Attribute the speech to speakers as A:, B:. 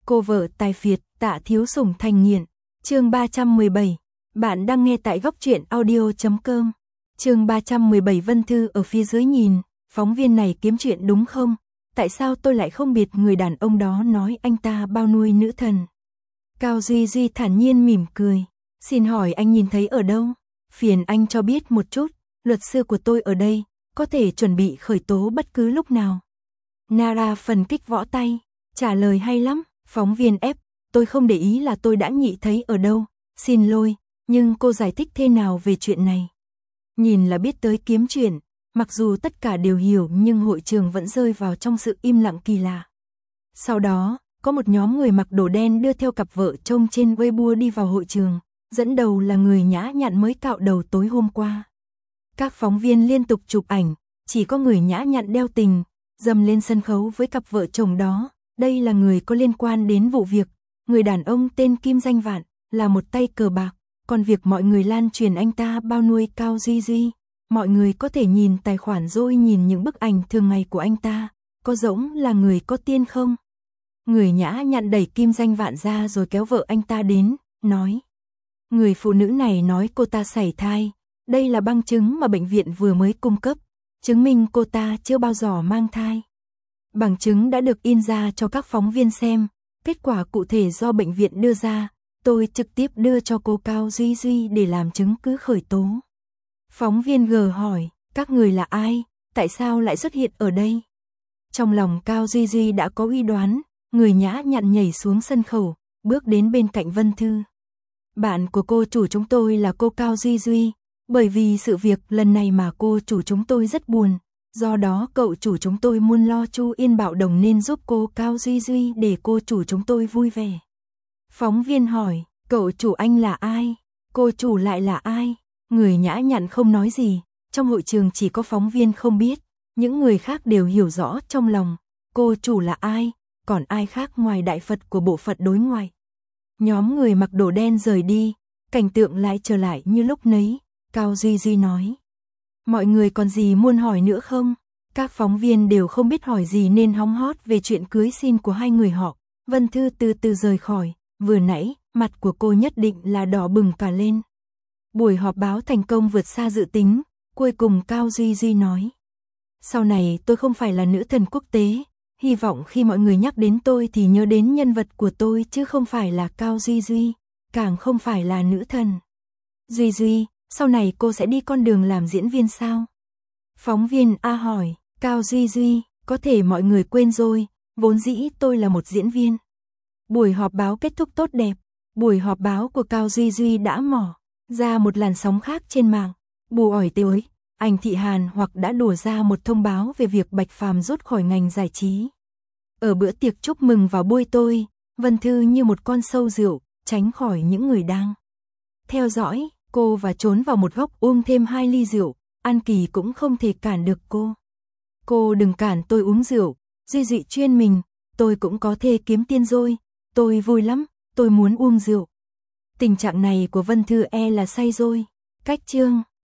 A: Cô vợ tài phiệt, Tạ Thiếu Sủng thành nghiện. Chương 317. Bạn đang nghe tại góc truyện audio.com. Chương 317. Vân Thư ở phía dưới nhìn, phóng viên này kiếm chuyện đúng không? Tại sao tôi lại không biết người đàn ông đó nói anh ta bao nuôi nữ thần? Cao Duy Duy thản nhiên mỉm cười. Xin hỏi anh nhìn thấy ở đâu? Phiền anh cho biết một chút, luật sư của tôi ở đây, có thể chuẩn bị khởi tố bất cứ lúc nào. Nara phần kích võ tay, trả lời hay lắm. Phóng viên ép, tôi không để ý là tôi đã nhị thấy ở đâu, xin lỗi, nhưng cô giải thích thế nào về chuyện này? Nhìn là biết tới kiếm chuyện, mặc dù tất cả đều hiểu nhưng hội trường vẫn rơi vào trong sự im lặng kỳ lạ. Sau đó, có một nhóm người mặc đồ đen đưa theo cặp vợ chồng trên Weibo đi vào hội trường, dẫn đầu là người nhã nhặn mới cạo đầu tối hôm qua. Các phóng viên liên tục chụp ảnh, chỉ có người nhã nhặn đeo tình, dầm lên sân khấu với cặp vợ chồng đó. Đây là người có liên quan đến vụ việc, người đàn ông tên Kim Danh Vạn, là một tay cờ bạc, còn việc mọi người lan truyền anh ta bao nuôi Cao Duy Duy, mọi người có thể nhìn tài khoản rồi nhìn những bức ảnh thường ngày của anh ta, có giống là người có tiên không? Người nhã nhặn đẩy Kim Danh Vạn ra rồi kéo vợ anh ta đến, nói. Người phụ nữ này nói cô ta sảy thai, đây là bằng chứng mà bệnh viện vừa mới cung cấp, chứng minh cô ta chưa bao giờ mang thai. Bằng chứng đã được in ra cho các phóng viên xem, kết quả cụ thể do bệnh viện đưa ra, tôi trực tiếp đưa cho cô Cao Duy Duy để làm chứng cứ khởi tố. Phóng viên G hỏi, các người là ai, tại sao lại xuất hiện ở đây? Trong lòng Cao Duy Duy đã có uy đoán, người nhã nhặn nhảy xuống sân khấu, bước đến bên cạnh Vân Thư. Bạn của cô chủ chúng tôi là cô Cao Duy Duy, bởi vì sự việc lần này mà cô chủ chúng tôi rất buồn. Do đó cậu chủ chúng tôi muốn lo chu yên bạo đồng nên giúp cô Cao Duy Duy để cô chủ chúng tôi vui vẻ. Phóng viên hỏi, cậu chủ anh là ai? Cô chủ lại là ai? Người nhã nhặn không nói gì, trong hội trường chỉ có phóng viên không biết, những người khác đều hiểu rõ trong lòng, cô chủ là ai, còn ai khác ngoài đại Phật của bộ phận đối ngoại. Nhóm người mặc đồ đen rời đi, cảnh tượng lại trở lại như lúc nấy, Cao Duy Duy nói. Mọi người còn gì muốn hỏi nữa không? Các phóng viên đều không biết hỏi gì nên hóng hót về chuyện cưới xin của hai người họ. Vân Thư từ từ rời khỏi, vừa nãy, mặt của cô nhất định là đỏ bừng cả lên. Buổi họp báo thành công vượt xa dự tính, cuối cùng Cao Duy Duy nói. Sau này tôi không phải là nữ thần quốc tế, hy vọng khi mọi người nhắc đến tôi thì nhớ đến nhân vật của tôi chứ không phải là Cao Duy Duy, càng không phải là nữ thần. Duy Duy, sau này cô sẽ đi con đường làm diễn viên sao? Phóng viên A hỏi, Cao Duy Duy, có thể mọi người quên rồi, vốn dĩ tôi là một diễn viên. Buổi họp báo kết thúc tốt đẹp, buổi họp báo của Cao Duy Duy đã mỏ ra một làn sóng khác trên mạng. Bù ỏi tới, anh Thị Hàn hoặc đã đùa ra một thông báo về việc Bạch Phàm rút khỏi ngành giải trí. Ở bữa tiệc chúc mừng vào buổi tôi, Vân Thư như một con sâu rượu, tránh khỏi những người đang theo dõi. Cô và trốn vào một góc uống thêm 2 ly rượu, An Kỳ cũng không thể cản được cô. Cô đừng cản tôi uống rượu, Duy Duy chuyên mình, tôi cũng có thể kiếm tiền rồi, tôi vui lắm, tôi muốn uống rượu. Tình trạng này của Vân Thư là say rồi. Cách chương